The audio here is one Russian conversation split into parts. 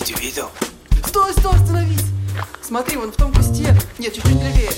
Витя видел? Стой, остановись! Смотри, вон в том кусте. Нет, чуть-чуть левее.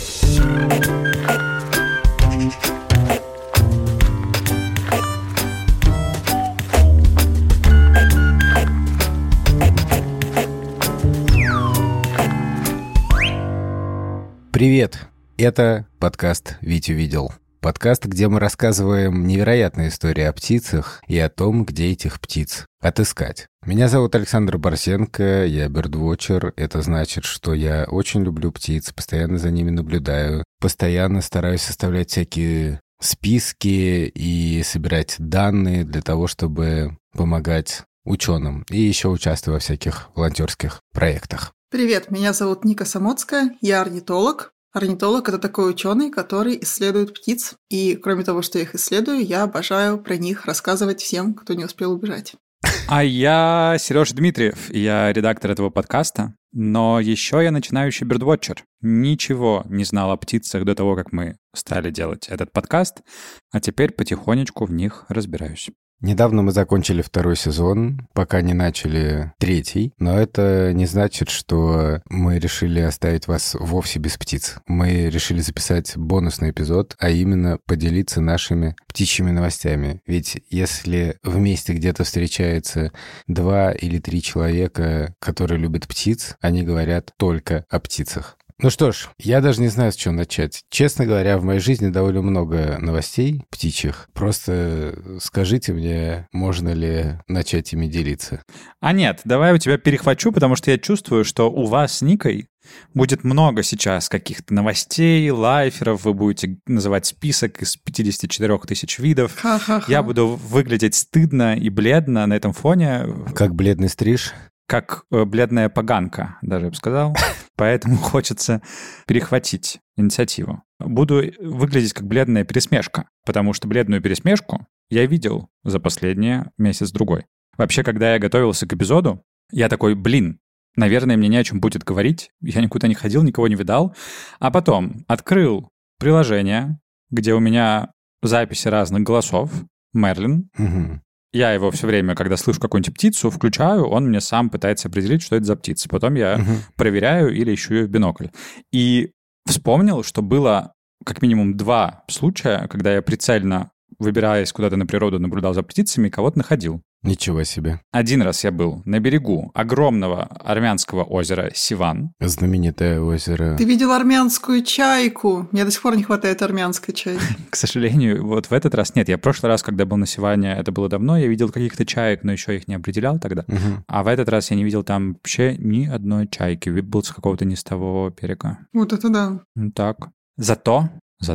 Привет! Это подкаст «Витю видел». Подкаст, где мы рассказываем невероятные истории о птицах и о том, где этих птиц отыскать. Меня зовут Александр Барсенко, я бёрдвотчер. Это значит, что я очень люблю птиц, постоянно за ними наблюдаю, постоянно стараюсь составлять всякие списки и собирать данные для того, чтобы помогать ученым и еще участвую во всяких волонтерских проектах. Привет, меня зовут Ника Самоцкая, я орнитолог. Орнитолог – это такой ученый, который исследует птиц. И кроме того, что я их исследую, я обожаю про них рассказывать всем, кто не успел убежать. А я Сережа Дмитриев, я редактор этого подкаста, но еще я начинающий бёрдвотчер. Ничего не знал о птицах до того, как мы стали делать этот подкаст, а теперь потихонечку в них разбираюсь. Недавно мы закончили 2-й сезон, пока не начали 3-й, но это не значит, что мы решили оставить вас вовсе без птиц. Мы решили записать бонусный эпизод, а именно поделиться нашими птичьими новостями. Ведь если в месте где-то встречается 2 или 3 человека, которые любят птиц, они говорят только о птицах. Ну что ж, я даже не знаю, с чего начать. Честно говоря, в моей жизни довольно много новостей птичьих. Просто скажите мне, можно ли начать ими делиться? А нет, давай у тебя перехвачу, потому что я чувствую, что у вас с Никой будет много сейчас каких-то новостей, лайферов, вы будете называть список из 54 тысяч видов. Ха-ха-ха. Я буду выглядеть стыдно и бледно на этом фоне. Как бледный стриж? Как бледная поганка, даже я бы сказал. Поэтому хочется перехватить инициативу. Буду выглядеть как бледная пересмешка, потому что бледную пересмешку я видел за последний месяц-другой. Вообще, когда я готовился к эпизоду, я такой, наверное, мне не о чем будет говорить. Я никуда не ходил, никого не видал. А потом открыл приложение, где у меня записи разных голосов. Мерлин. Угу. Я его все время, когда слышу какую-нибудь птицу, включаю, он мне сам пытается определить, что это за птица. Потом я проверяю или ищу ее в бинокль. И вспомнил, что было как минимум 2 случая, когда я прицельно, выбираясь куда-то на природу, наблюдал за птицами, кого-то находил. Ничего себе. Один раз я был на берегу огромного армянского озера Сиван. Знаменитое озеро. Ты видел армянскую чайку? Мне до сих пор не хватает армянской чайки. К сожалению, вот в этот раз нет. Я в прошлый раз, когда был на Сиване, это было давно, я видел каких-то чаек, но еще их не определял тогда. А в этот раз я не видел там вообще ни одной чайки. Вид был с какого-то не с того берега. Вот это да. Так. Зато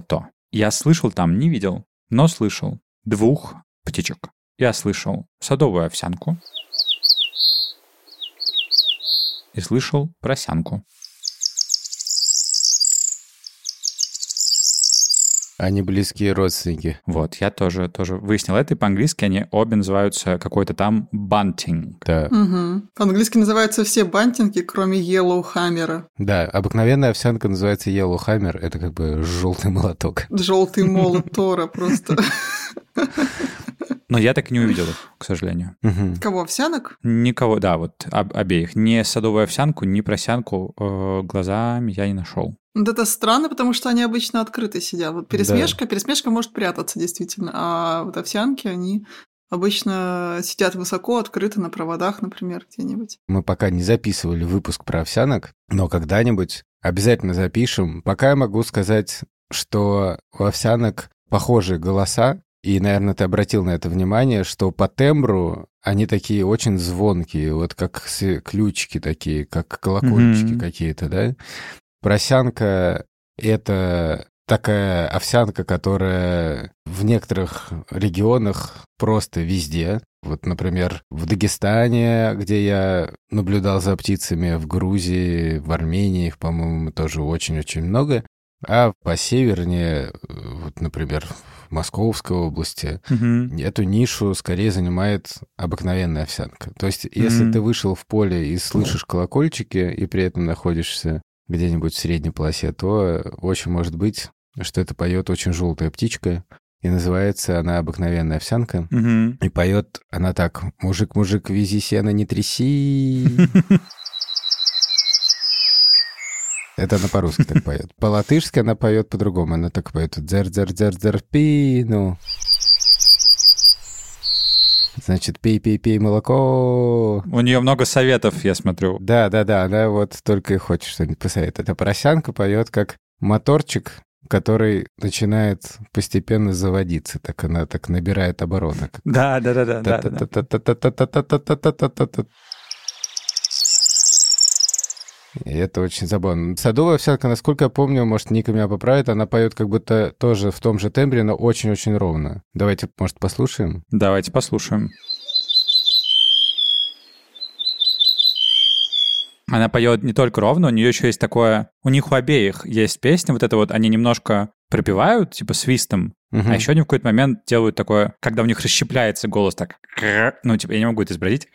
я слышал там, не видел, но слышал 2 птичек. Я слышал садовую овсянку и слышал просянку. Они близкие родственники. Вот, я тоже выяснил это, и по-английски они обе называются какой-то там bunting. Да. Угу. По-английски называются все бантинги, кроме yellowhammer. Да, обыкновенная овсянка называется yellowhammer, это как бы желтый молоток. Желтый молот Тора просто. Но я так и не увидел их, к сожалению. Кого, овсянок? Никого, да, вот обеих. Ни садовую овсянку, ни просянку глазами я не нашел. Вот это странно, потому что они обычно открыты сидят. Вот пересмешка может прятаться действительно, а вот овсянки, они обычно сидят высоко, открыты на проводах, например, где-нибудь. Мы пока не записывали выпуск про овсянок, но когда-нибудь обязательно запишем. Пока я могу сказать, что у овсянок похожие голоса, и, наверное, ты обратил на это внимание, что по тембру они такие очень звонкие, вот как ключики такие, как колокольчики какие-то, да? Просянка — это такая овсянка, которая в некоторых регионах просто везде. Вот, например, в Дагестане, где я наблюдал за птицами, в Грузии, в Армении, их, по-моему, тоже очень-очень много. А по севернее, вот, например, в Московской области, эту нишу скорее занимает обыкновенная овсянка. То есть, если ты вышел в поле и слышишь колокольчики, и при этом находишься где-нибудь в средней полосе, то очень может быть, что это поет очень желтая птичка, и называется она «Обыкновенная овсянка». И поет она так: «Мужик, мужик, вези сено, не тряси». Это она по-русски так поет. По-латышски она поет по-другому. Она так поет: «Дзер-дзер-дзер-дзер-пи», ну... Значит, пей молоко. У нее много советов, я смотрю. Да, она вот только и хочет что-нибудь посоветовать. А поросянка поет как моторчик, который начинает постепенно заводиться. Так она так набирает обороты. Да. И это очень забавно. Садовая овсянка, насколько я помню, может, Ника меня поправит, она поет как будто тоже в том же тембре, но очень-очень ровно. Давайте, может, послушаем? Давайте послушаем. Она поет не только ровно, у нее еще есть такое... У них у обеих есть песня, вот это вот, они немножко пропевают, типа свистом, а еще они в какой-то момент делают такое, когда у них расщепляется голос так... Ну, типа, я не могу это изобразить.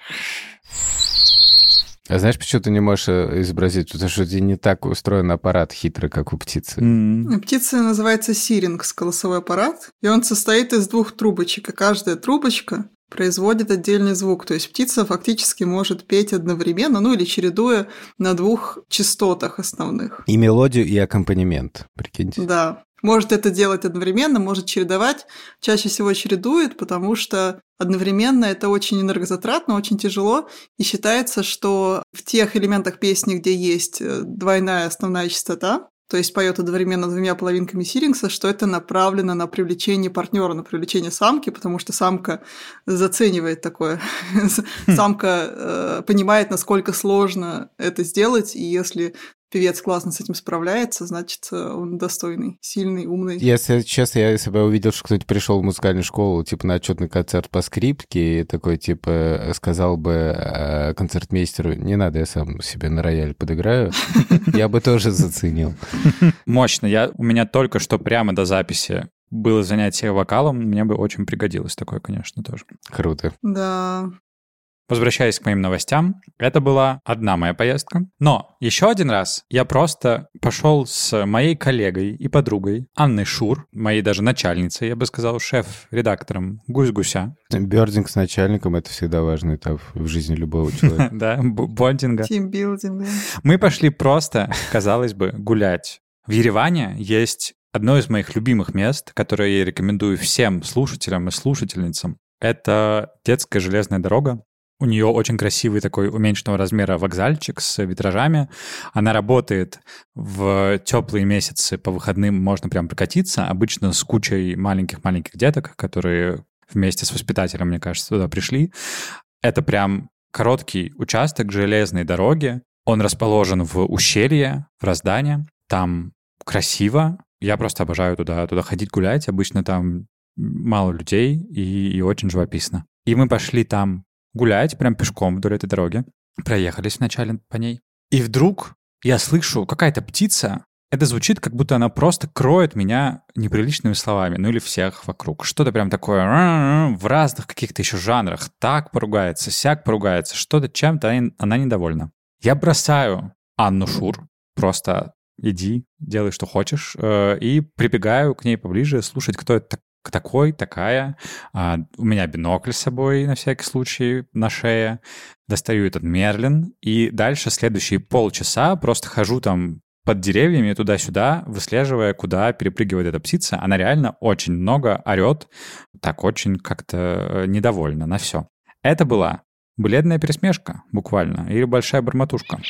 А знаешь, почему ты не можешь изобразить? Потому что у тебя не так устроен аппарат хитрый, как у птицы. У птицы называется сирингс, голосовой аппарат, и он состоит из 2 трубочек, и каждая трубочка производит отдельный звук. То есть птица фактически может петь одновременно, ну или чередуя на 2 частотах основных. И мелодию, и аккомпанемент, прикиньте. Да. Может это делать одновременно, может чередовать. Чаще всего чередует, потому что одновременно это очень энергозатратно, очень тяжело. И считается, что в тех элементах песни, где есть двойная основная частота, то есть поет одновременно 2 половинками сирингса, что это направлено на привлечение партнера, на привлечение самки, потому что самка заценивает такое. Самка понимает, насколько сложно это сделать, и если певец классно с этим справляется, значит, он достойный, сильный, умный. Если честно, если бы я увидел, что кто-то пришел в музыкальную школу, типа, на отчетный концерт по скрипке, и такой, типа, сказал бы концертмейстеру: не надо, я сам себе на рояль подыграю, я бы тоже заценил. Мощно. У меня только что прямо до записи было занятие вокалом, мне бы очень пригодилось такое, конечно, тоже. Круто. Да. Возвращаясь к моим новостям, это была одна моя поездка. Но еще один раз я просто пошел с моей коллегой и подругой Анной Шур, моей даже начальницей, я бы сказал, шеф-редактором «Гусь-гуся». Бёрдинг с начальником — это всегда важный этап в жизни любого человека. Да, бондинга. Тимбилдинг, да. Мы пошли просто, казалось бы, гулять. В Ереване есть одно из моих любимых мест, которое я рекомендую всем слушателям и слушательницам. Это детская железная дорога. У нее очень красивый такой уменьшенного размера вокзальчик с витражами. Она работает в теплые месяцы, по выходным можно прям прокатиться. Обычно с кучей маленьких-маленьких деток, которые вместе с воспитателем, мне кажется, туда пришли. Это прям короткий участок железной дороги. Он расположен в ущелье, в Раздане. Там красиво. Я просто обожаю туда ходить гулять. Обычно там мало людей и очень живописно. И мы пошли там гулять прям пешком вдоль этой дороги. Проехались вначале по ней. И вдруг я слышу, какая-то птица. Это звучит, как будто она просто кроет меня неприличными словами. Ну или всех вокруг. Что-то прям такое в разных каких-то еще жанрах. Так поругается, сяк поругается. Что-то чем-то она недовольна. Я бросаю Анну Шур. Просто иди, делай, что хочешь. И прибегаю к ней поближе, слушать, кто это такая. У меня бинокль с собой на всякий случай на шее. Достаю этот Мерлин. И дальше следующие полчаса просто хожу там под деревьями туда-сюда, выслеживая, куда перепрыгивает эта птица. Она реально очень много орет. Так очень как-то недовольна на все. Это была бледная пересмешка, буквально. Или большая бормотушка.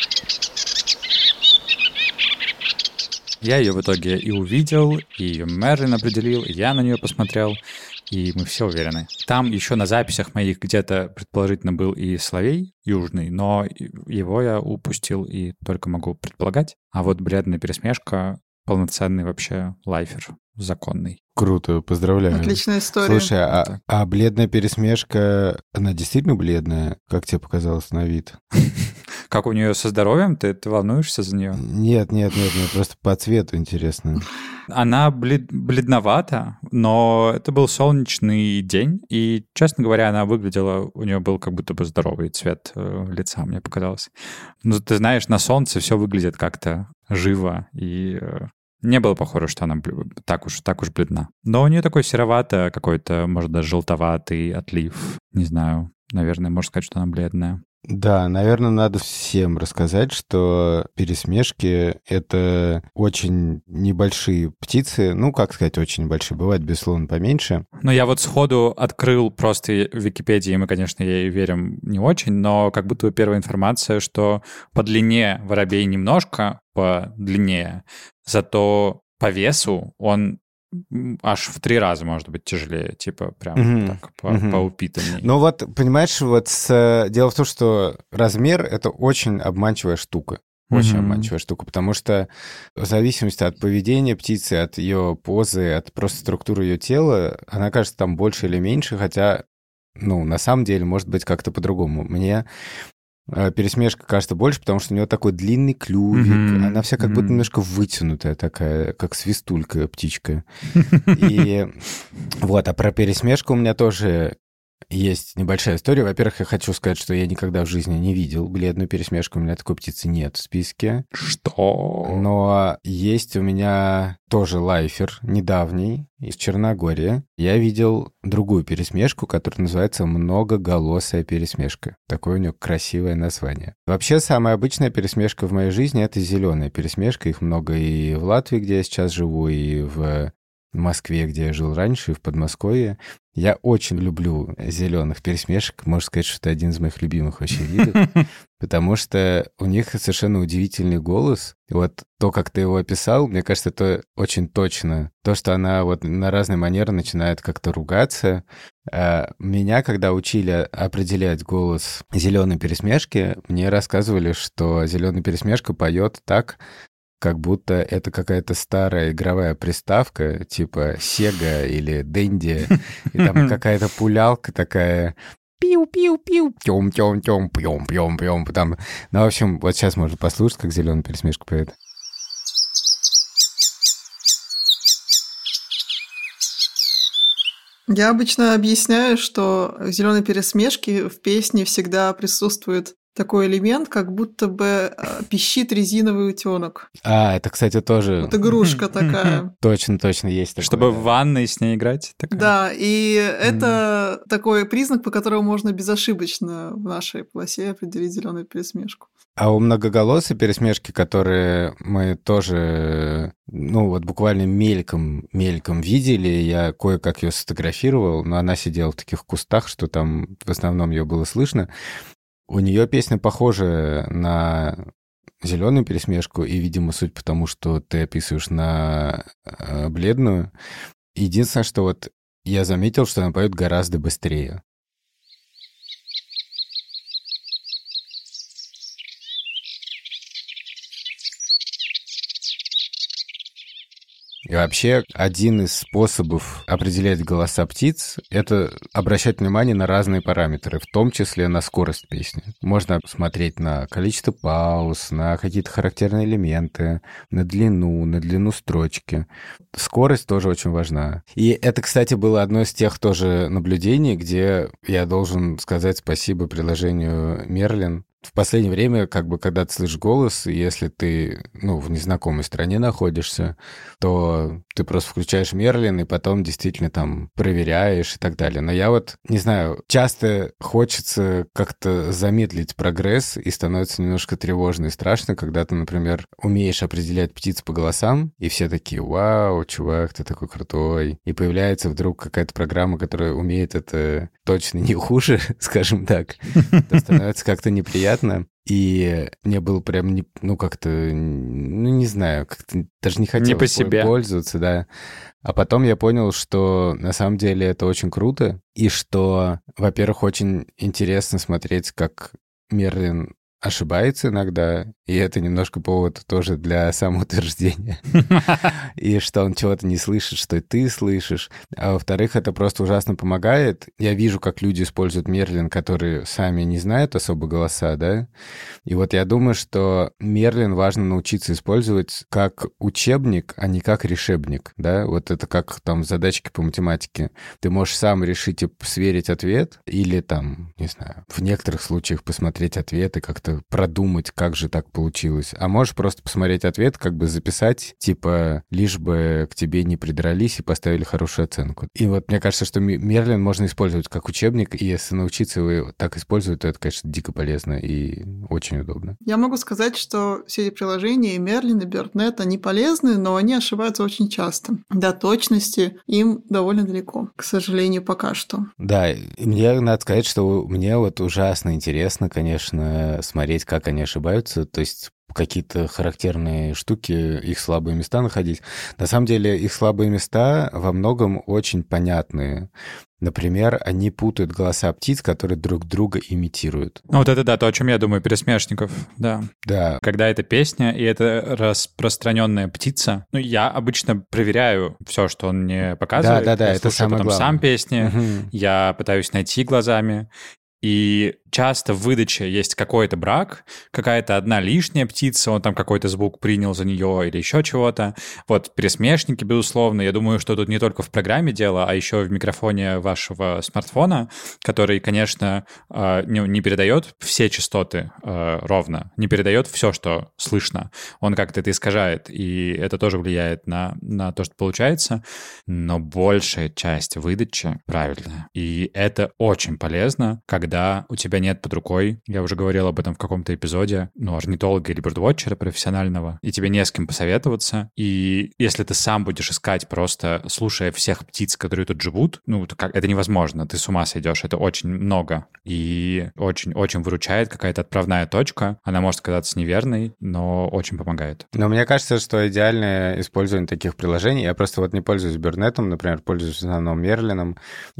Я ее в итоге и увидел, и ее Мерлин определил, и я на нее посмотрел, и мы все уверены. Там еще на записях моих где-то, предположительно, был и соловей южный, но его я упустил и только могу предполагать. А вот бледная пересмешка — полноценный вообще лайфер, законный. Круто, поздравляю. Отличная история. Слушай, а бледная пересмешка, она действительно бледная? Как тебе показалось на вид? Как у нее со здоровьем? Ты волнуешься за нее? Нет, мне просто по цвету интересно. Она бледновата, но это был солнечный день, и, честно говоря, она выглядела, у нее был как будто бы здоровый цвет лица, мне показалось. Ну, ты знаешь, на солнце все выглядит как-то живо и Не было похоже, что она так уж бледна. Но у нее такой серовато какой-то, может, даже желтоватый отлив. Не знаю. Наверное, можно сказать, что она бледная. Да, наверное, надо всем рассказать, что пересмешки — это очень небольшие птицы. Ну, как сказать, очень небольшие. Бывает, безусловно, поменьше. Ну, я вот сходу открыл просто в Википедии, мы, конечно, ей верим не очень, но как будто бы первая информация, что по длине воробей немножко подлиннее, зато по весу он аж в 3 раза, может быть, тяжелее, типа прям так поупитаннее. Ну вот, понимаешь, дело в том, что размер — это очень обманчивая штука. Очень обманчивая штука, потому что в зависимости от поведения птицы, от ее позы, от просто структуры ее тела, она кажется там больше или меньше, хотя, ну, на самом деле, может быть как-то по-другому. Мне пересмешка кажется больше, потому что у нее такой длинный клювик, она вся как будто немножко вытянутая такая, как свистулька, птичка. И вот, а про пересмешку у меня тоже есть небольшая история. Во-первых, я хочу сказать, что я никогда в жизни не видел бледную пересмешку. У меня такой птицы нет в списке. Что? Но есть у меня тоже лайфер недавний из Черногории. Я видел другую пересмешку, которая называется многоголосая пересмешка. Такое у нее красивое название. Вообще, самая обычная пересмешка в моей жизни — это зеленая пересмешка. Их много и в Латвии, где я сейчас живу, и в Москве, где я жил раньше, и в Подмосковье. Я очень люблю зеленых пересмешек. Можно сказать, что это один из моих любимых вообще видов, потому что у них совершенно удивительный голос. Вот то, как ты его описал, мне кажется, это очень точно. То, что она вот на разные манеры начинает как-то ругаться. Меня, когда учили определять голос зеленой пересмешки, мне рассказывали, что зеленая пересмешка поет так, как будто это какая-то старая игровая приставка, типа Sega или Dendy, и там какая-то пулялка такая пиу-пиу-пиу, тём-тём-тём, пьём-пьём-пьём. Там, ну, в общем, вот сейчас можно послушать, как зеленая пересмешка поет. Я обычно объясняю, что в зеленой пересмешке в песне всегда присутствует такой элемент, как будто бы пищит резиновый утенок. Это, кстати, тоже... Вот игрушка такая. Точно есть такое. Чтобы в ванной с ней играть? Такая. Да, и это такой признак, по которому можно безошибочно в нашей полосе определить зеленую пересмешку. А у многоголосой пересмешки, которые мы тоже, ну вот буквально мельком видели, я кое-как ее сфотографировал, но она сидела в таких кустах, что там в основном ее было слышно. У нее песня похожа на зеленую пересмешку, и, видимо, суть потому, что ты описываешь на бледную. Единственное, что вот я заметил, что она поет гораздо быстрее. И вообще, один из способов определять голоса птиц — это обращать внимание на разные параметры, в том числе на скорость песни. Можно смотреть на количество пауз, на какие-то характерные элементы, на длину строчки. Скорость тоже очень важна. И это, кстати, было одно из тех тоже наблюдений, где я должен сказать спасибо приложению Merlin. В последнее время, как бы, когда ты слышишь голос, если ты, в незнакомой стране находишься, то ты просто включаешь Merlin и потом действительно там проверяешь и так далее. Но я вот, не знаю, часто хочется как-то замедлить прогресс, и становится немножко тревожно и страшно, когда ты, например, умеешь определять птиц по голосам, и все такие: «Вау, чувак, ты такой крутой». И появляется вдруг какая-то программа, которая умеет это точно не хуже, скажем так, то становится как-то неприятно. И мне было прям, не знаю, как-то даже не хотелось пользоваться, да. А потом я понял, что на самом деле это очень круто, и что, во-первых, очень интересно смотреть, как Merlin ошибается иногда, и это немножко повод тоже для самоутверждения. И что он чего-то не слышит, что ты слышишь. А во-вторых, это просто ужасно помогает. Я вижу, как люди используют Merlin, которые сами не знают особо голоса, да. И вот я думаю, что Merlin важно научиться использовать как учебник, а не как решебник, да. Вот это как там задачки по математике. Ты можешь сам решить и сверить ответ, или там, не знаю, в некоторых случаях посмотреть ответы, как-то как-то продумать, как же так получилось. А можешь просто посмотреть ответ, как бы записать, типа, лишь бы к тебе не придрались и поставили хорошую оценку. И вот мне кажется, что Мерлин можно использовать как учебник, и если научиться его так использовать, то это, конечно, дико полезно и очень удобно. Я могу сказать, что все эти приложения, и Мерлин, и BirdNet, они полезны, но они ошибаются очень часто. До точности им довольно далеко, к сожалению, пока что. Да, и мне надо сказать, что мне вот ужасно интересно, конечно, смотреть, как они ошибаются, то есть какие-то характерные штуки, их слабые места находить. На самом деле, их слабые места во многом очень понятные. Например, они путают голоса птиц, которые друг друга имитируют. Ну вот это да, то, о чем я думаю, пересмешников, да. Да. Когда это песня, и это распространенная птица, ну, я обычно проверяю все, что он мне показывает. Да, я это слушаю самое потом главное. сам песни, Угу. я пытаюсь найти глазами. И часто в выдаче есть какой-то брак, какая-то одна лишняя птица, он там какой-то звук принял за нее или еще чего-то. Вот пересмешники, безусловно. Я думаю, что тут не только в программе дело, а еще в микрофоне вашего смартфона, который, конечно, не передает все частоты ровно, не передает все, что слышно. Он как-то это искажает, и это тоже влияет на то, что получается. Но большая часть выдачи правильная. И это очень полезно, когда у тебя нет под рукой, я уже говорил об этом в каком-то эпизоде, орнитолога или бёрдвотчера профессионального, и тебе не с кем посоветоваться, и если ты сам будешь искать просто, слушая всех птиц, которые тут живут, это невозможно, ты с ума сойдешь, это очень много, и очень-очень выручает какая-то отправная точка, она может казаться неверной, но очень помогает. Но мне кажется, что идеальное использование таких приложений, я просто вот не пользуюсь BirdNet, например, пользуюсь в основном Мерлином,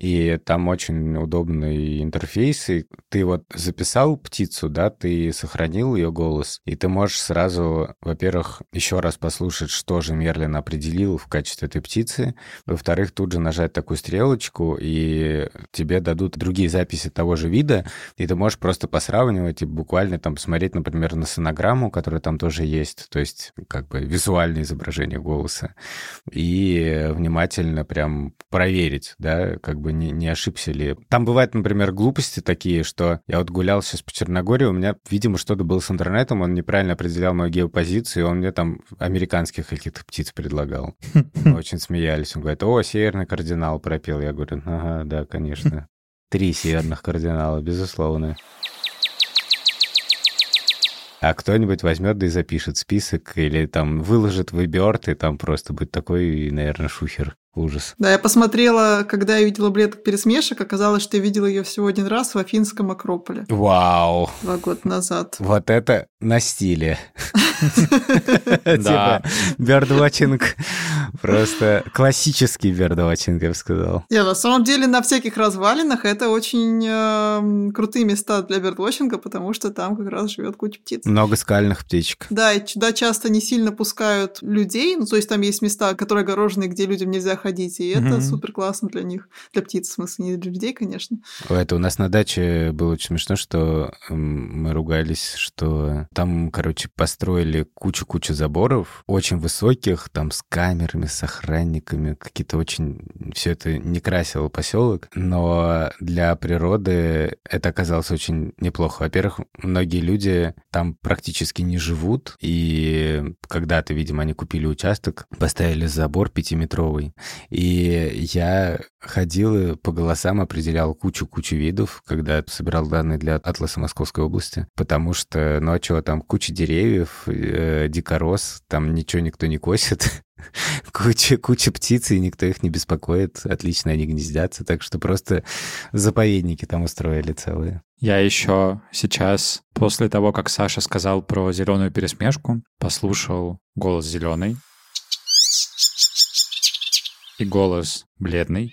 и там очень удобный интерфейс, и ты вот записал птицу, да, ты сохранил ее голос, и ты можешь сразу, во-первых, еще раз послушать, что же Мерлин определил в качестве этой птицы, во-вторых, тут же нажать такую стрелочку, и тебе дадут другие записи того же вида, и ты можешь просто посравнивать и буквально там посмотреть, например, на сонограмму, которая там тоже есть, то есть как бы визуальное изображение голоса, и внимательно прям проверить, да, как бы не ошибся ли. Там бывают, например, глупости такие, что я вот гулял сейчас по Черногории, у меня, видимо, что-то было с интернетом, он неправильно определял мою геопозицию, и он мне там американских каких-то птиц предлагал. Мы очень смеялись. Он говорит: о, северный кардинал пропел. Я говорю: ага, да, конечно. 3 северных кардинала, безусловно. А кто-нибудь возьмет да и запишет список, или там выложит в eBird, и там просто будет такой, наверное, шухер. Ужас. Да, я посмотрела, когда я видела «Бледных пересмешек», оказалось, что я видела ее всего один раз в Афинском Акрополе. Вау! 2 года назад. Вот это на стиле. Да. Типа бёрдвотчинг. Просто классический бёрдвотчинг, я бы сказал. Не, на самом деле на всяких развалинах это очень крутые места для бёрдвотчинга, потому что там как раз живет куча птиц. Много скальных птичек. Да, и туда часто не сильно пускают людей, то есть там есть места, которые огорожены, где людям нельзя ходить, и это супер классно для них, для птиц, в смысле, не для людей, конечно. Это у нас на даче было очень смешно, что мы ругались, что там, короче, построили кучу-кучу заборов, очень высоких, там с камерами, с охранниками, какие-то очень... Все это не красило поселок, но для природы это оказалось очень неплохо. Во-первых, многие люди там практически не живут, и когда-то, видимо, они купили участок, поставили забор 5-метровый, и я ходил и по голосам определял кучу-кучу видов, когда собирал данные для атласа Московской области, потому что, ну а чего, там куча деревьев, дикорос, там ничего никто не косит, куча птиц, и никто их не беспокоит, отлично они гнездятся, так что просто заповедники там устроили целые. Я еще сейчас, после того, как Саша сказал про зеленую пересмешку, послушал голос зеленый и голос бледный.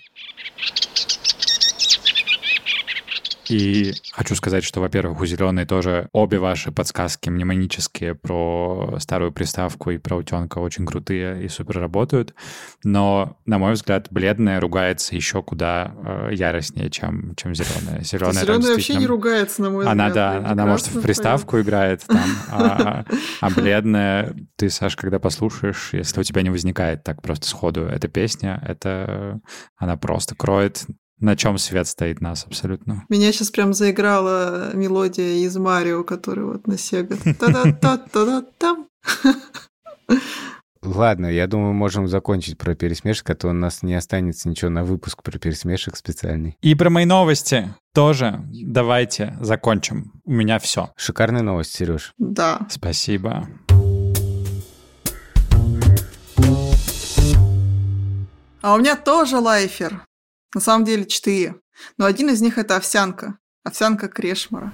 И хочу сказать, что, во-первых, у «Зеленой» тоже обе ваши подсказки мнемонические про старую приставку и про утенка очень крутые и супер работают. Но, на мой взгляд, бледная ругается еще куда яростнее, чем «Зеленая». «Зеленая» вообще не ругается, на мой взгляд. Она может в приставку играет там, а бледная, ты, Саш, когда послушаешь, если у тебя не возникает так просто сходу эта песня, она просто кроет на чем свет стоит нас абсолютно. Меня сейчас прям заиграла мелодия из Марио, которая вот на Sega. Та-да-та-та-да-там. Ладно, я думаю, можем закончить про пересмешек, а то у нас не останется ничего на выпуск про пересмешек специальный. И про мои новости тоже давайте закончим. У меня все. Шикарная новость, Сереж. Да. Спасибо. А у меня тоже лайфер. На самом деле 4. Но один из них это овсянка. Овсянка Крешмара.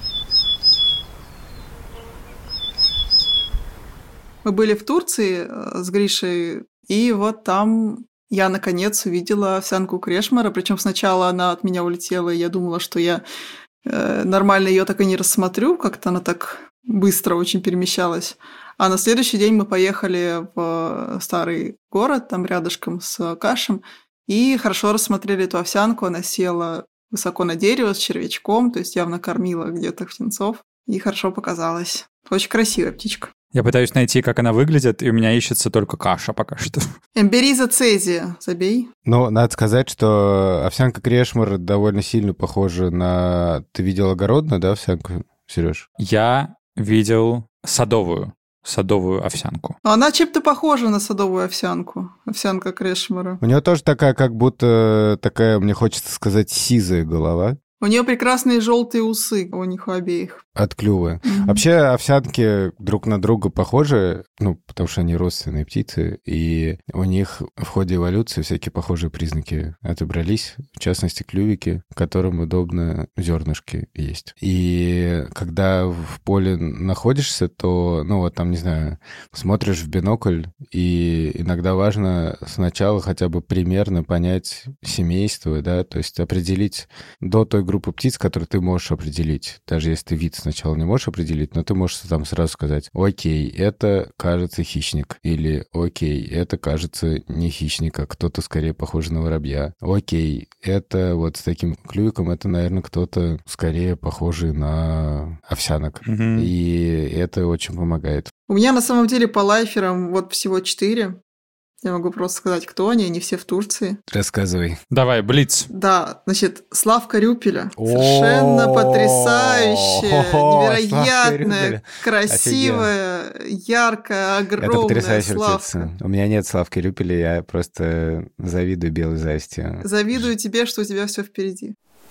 Мы были в Турции с Гришей, и вот там я наконец увидела овсянку Крешмара. Причем сначала она от меня улетела, и я думала, что я нормально ее так и не рассмотрю. Как-то она так быстро очень перемещалась. А на следующий день мы поехали в старый город, там рядышком с Кашем, и хорошо рассмотрели эту овсянку. Она села высоко на дерево с червячком, то есть явно кормила где-то птенцов, и хорошо показалась. Очень красивая птичка. Я пытаюсь найти, как она выглядит, и у меня ищется только каша пока что. Эмбериза цезия, забей. Ну, надо сказать, что овсянка Крешмар довольно сильно похожа на... Ты видел огородную, да, овсянку, Сереж? Я видел садовую овсянку. Но она чем-то похожа на садовую овсянку. Овсянка Крешмара. У нее тоже такая, как будто такая, мне хочется сказать, сизая голова. У нее прекрасные желтые усы у них у обеих. От клюва. Вообще овсянки друг на друга похожи, ну, потому что они родственные птицы, и у них в ходе эволюции всякие похожие признаки отобрались, в частности, клювики, которым удобно зернышки есть. И когда в поле находишься, то, ну, вот там, не знаю, смотришь в бинокль, и иногда важно сначала хотя бы примерно понять семейство, да, то есть определить до той группы птиц, которую ты можешь определить, даже если ты вид сначала не можешь определить, но ты можешь там сразу сказать: окей, это, кажется, хищник, или окей, это, кажется, не хищник, а кто-то скорее похож на воробья. Окей, это вот с таким клювиком, это, наверное, кто-то скорее похожий на овсянок. И это очень помогает. У меня на самом деле по лайферам вот всего 4. Я могу просто сказать, кто они все в Турции. Рассказывай. Давай, блиц. Да, значит, Славка Рюпеля. Совершенно потрясающая, невероятная, красивая, яркая, огромная Это потрясающая Славка. птица. У меня нет Славки Рюпеля, я просто завидую белой завистью. Завидую тебе, что у тебя все впереди.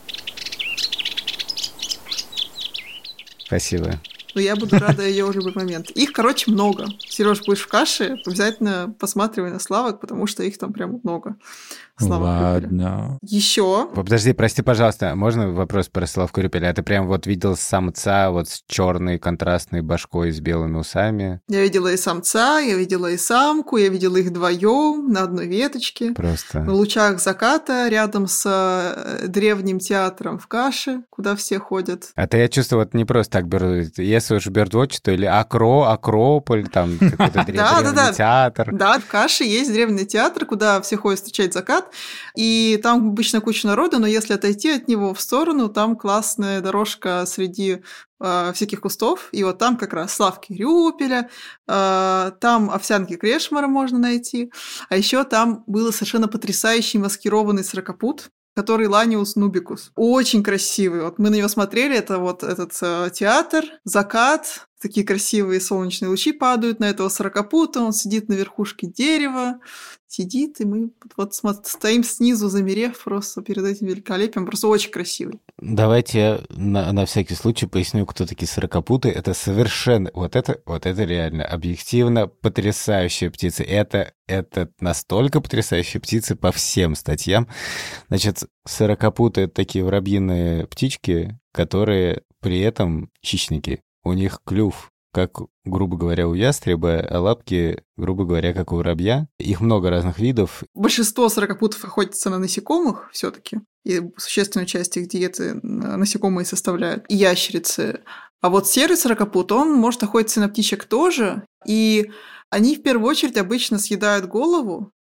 Спасибо. Но я буду рада ее в любой момент. Их, короче, много. Сереж, будешь в каше, обязательно посматривай на Славок, потому что их там прям много. Ладно. Еще. Подожди, прости, пожалуйста, можно вопрос про Славку Рюпеля? А ты прям вот видел самца вот с черной контрастной башкой с белыми усами? Я видела и самца, я видела и самку, я видела их вдвоем на одной веточке. Просто. В лучах заката, рядом с древним театром в Каше, куда все ходят. Это я чувствую, вот не просто так беру. Если уж Birdwatch, то или Акрополь, там какой-то древний театр. Да, в Каше есть древний театр, куда все ходят встречать закат, и там обычно куча народа, но если отойти от него в сторону, там классная дорожка среди всяких кустов, и вот там как раз Славки Рюпеля, там овсянки Крешмара можно найти, а еще там был совершенно потрясающий маскированный сорокопут, который Ланиус нубикус. Очень красивый. Вот мы на него смотрели, это вот этот театр, закат, такие красивые солнечные лучи падают на этого сорокопута, он сидит на верхушке дерева, сидит, и мы вот стоим снизу, замерев просто перед этим великолепием. Просто очень красивый. Давайте я на всякий случай поясню, кто такие сорокопуты. Это совершенно... Вот это реально объективно потрясающая птица. Это настолько потрясающая птица по всем статьям. Значит, сорокопуты — это такие воробьиные птички, которые при этом хищники. У них клюв, как, грубо говоря, у ястреба, а лапки, грубо говоря, как у воробья. Их много разных видов. Большинство сорокопутов охотятся на насекомых все-таки, и существенную часть их диеты насекомые составляют, и ящерицы. А вот серый сорокопут, он может охотиться на птичек тоже, и они в первую очередь обычно съедают голову,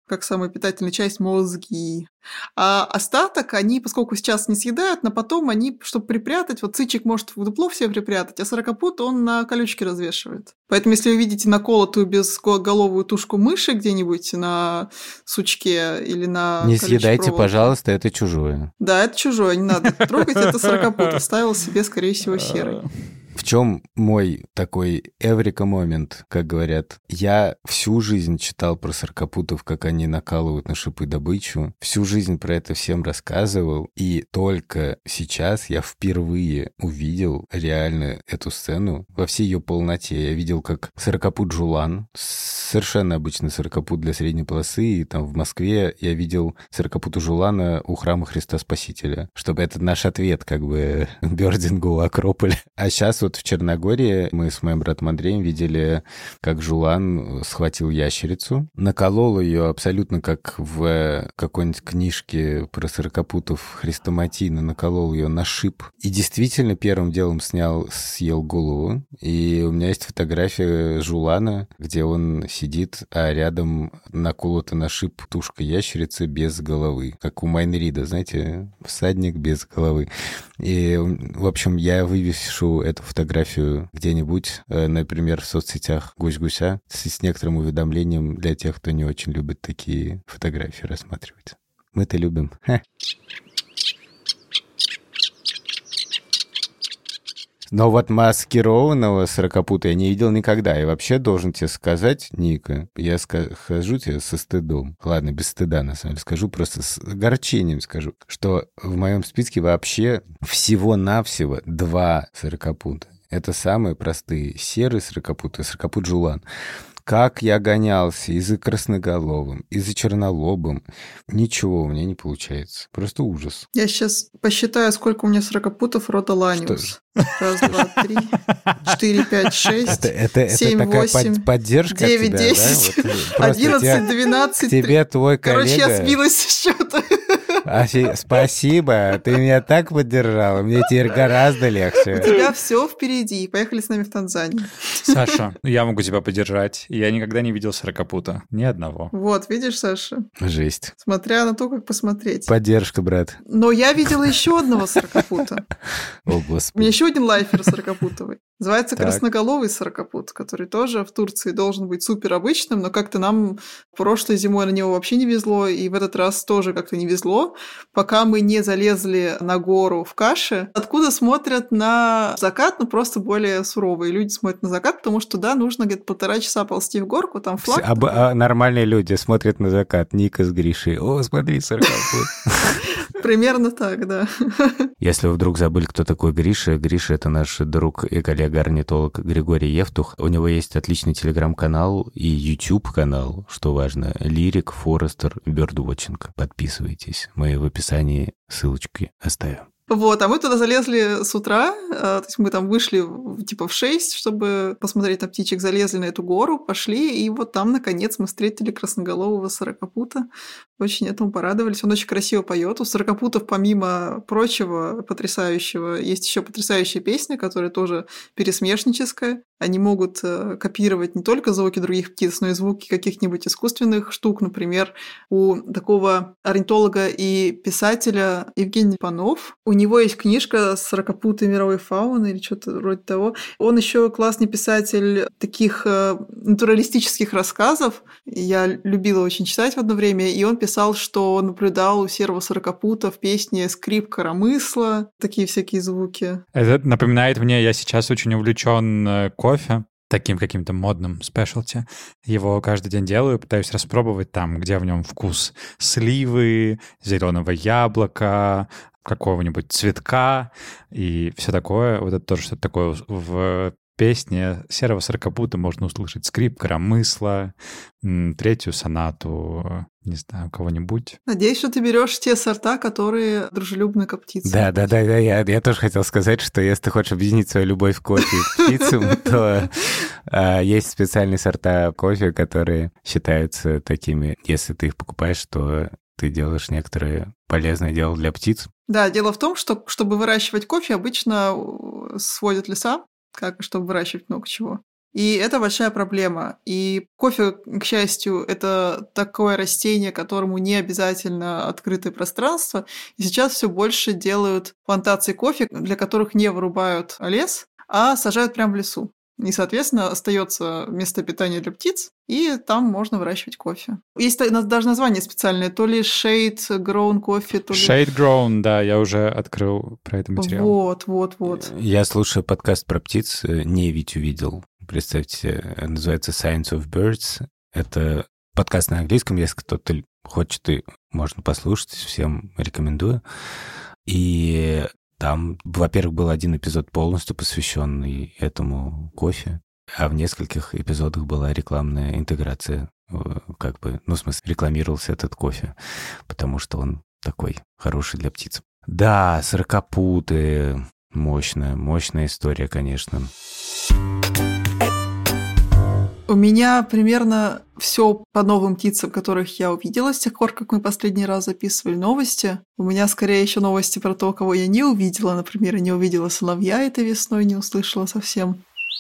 как самая питательная часть, мозги. А остаток они, поскольку сейчас не съедают, но потом они, чтобы припрятать, вот цычек может в дупло все припрятать, а сорокопут он на колючке развешивает. Поэтому если вы видите наколотую безголовую тушку мыши где-нибудь на сучке или на Не колючей съедайте, проволоке. пожалуйста, это чужое. Да, это чужое, не надо трогать, это сорокопут. Оставил себе, скорее всего, серый. В чем мой такой эврика-момент, как говорят? Я всю жизнь читал про сорокопутов, как они накалывают на шипы добычу. Всю жизнь про это всем рассказывал. И только сейчас я впервые увидел реально эту сцену во всей ее полноте. Я видел, как сорокопут Жулан, совершенно обычный сорокопут для средней полосы, и там в Москве я видел сорокопута Жулана у храма Христа Спасителя. Чтобы это наш ответ, как бы, бёрдингу Акрополя. А сейчас вот в Черногории мы с моим братом Андреем видели, как Жулан схватил ящерицу, наколол ее абсолютно как в какой-нибудь книжке про сорокопутов Хрестоматийно, наколол ее на шип. И действительно первым делом съел голову. И у меня есть фотография Жулана, где он сидит, а рядом наколота на шип тушка ящерицы без головы. Как у Майн Рида, знаете, всадник без головы. И, в общем, я вывешу эту фотографию где-нибудь, например, в соцсетях «Гусь-гуся» с некоторым уведомлением для тех, кто не очень любит такие фотографии рассматривать. Мы-то любим. Но вот маскированного сорокопута я не видел никогда. И вообще должен тебе сказать, Ника, я скажу тебе со стыдом. Ладно, без стыда, на самом деле. Скажу просто с огорчением скажу, что в моем списке вообще всего-навсего 2 сорокопута. Это самые простые. Серый сорокопут и сорокопут Жулан. Как я гонялся и за красноголовым, и за чернолобым. Ничего у меня не получается. Просто ужас. Я сейчас посчитаю, сколько у меня сорокопутов рода Ланиус. Раз, два, 3, 4, 5, 6, 7, это такая 8, поддержка 9, тебя, 10, да? Вот 11, 12. Тебе твой коллега... Короче, я сбилась с счета. Спасибо, ты меня так поддержала. Мне теперь гораздо легче. У тебя все впереди. Поехали с нами в Танзанию. Саша, я могу тебя поддержать. Я никогда не видел сорокопута. Ни одного. Вот, видишь, Саша? Жесть. Смотря на то, как посмотреть. Поддержка, брат. Но я видела еще одного сорокопута. О, У Господи. меня еще один лайфер сорокопутовый. Называется Так. красноголовый сорокопут, который тоже в Турции должен быть супер обычным, но как-то нам прошлой зимой на него вообще не везло, и в этот раз тоже как-то не везло, пока мы не залезли на гору в Каше, откуда смотрят на закат, но просто более суровые люди смотрят на закат, потому что, да, нужно где-то 1,5 часа ползти в горку, там флаг. Нормальные люди смотрят на закат. Ника с Гришей. О, смотри, сорокопут. Примерно так, да. Если вы вдруг забыли, кто такой Гриша, Гриша — это наш друг и коллега-орнитолог Григорий Евтух. У него есть отличный телеграм-канал и YouTube-канал, что важно, Lyric Forester Birdwatching. Подписывайтесь. Мы в описании ссылочки оставим. Вот, а мы туда залезли с утра, то есть мы там вышли типа в 6, чтобы посмотреть на птичек, залезли на эту гору, пошли, и вот там, наконец, мы встретили красноголового сорокопута. Очень этому порадовались. Он очень красиво поет. У сорокопутов, помимо прочего потрясающего, есть еще потрясающая песня, которая тоже пересмешническая. Они могут копировать не только звуки других птиц, но и звуки каких-нибудь искусственных штук. Например, у такого орнитолога и писателя Евгения Панов, у него есть книжка «Сорокопуты мировой фауны» или что-то вроде того. Он еще классный писатель таких натуралистических рассказов. Я любила очень читать в одно время, и он писал, что он наблюдал у серого сорокопута в песне «Скрип коромысла», такие всякие звуки. Это напоминает мне, я сейчас очень увлечен кофе, таким каким-то модным спешлти. Его каждый день делаю, пытаюсь распробовать там, где в нем вкус сливы, зеленого яблока, какого-нибудь цветка и все такое. Вот это тоже что-то такое в песне серого сорокопута можно услышать скрип коромысла, 3-ю сонату, не знаю, кого-нибудь. Надеюсь, что ты берешь те сорта, которые дружелюбны к птицам. Да, я тоже хотел сказать, что если ты хочешь объединить свою любовь к кофе и к птицам, то есть специальные сорта кофе, которые считаются такими. Если ты их покупаешь, то ты делаешь некоторое полезное дело для птиц. Да, дело в том, что чтобы выращивать кофе, обычно сводят леса, чтобы выращивать много чего. И это большая проблема. И кофе, к счастью, это такое растение, которому не обязательно открытое пространство. И сейчас все больше делают плантации кофе, для которых не вырубают лес, а сажают прямо в лесу. И, соответственно, остается место питания для птиц, и там можно выращивать кофе. Есть даже название специальное, то ли Shade Grown Coffee, то ли... Shade Grown, да, я уже открыл про это материал. Вот. Я слушаю подкаст про птиц, не ведь увидел. Представьте, называется Science of Birds. Это подкаст на английском, если кто-то хочет, и можно послушать, всем рекомендую. И там, во-первых, был один эпизод полностью посвященный этому кофе, а в нескольких эпизодах была рекламная интеграция, как бы, ну, в смысле, рекламировался этот кофе, потому что он такой хороший для птиц. Да, сорокопуты, мощная история, конечно. У меня примерно все по новым птицам, которых я увидела с тех пор, как мы последний раз записывали новости. У меня скорее еще новости про то, кого я не увидела. Например, я не увидела соловья этой весной, не услышала совсем.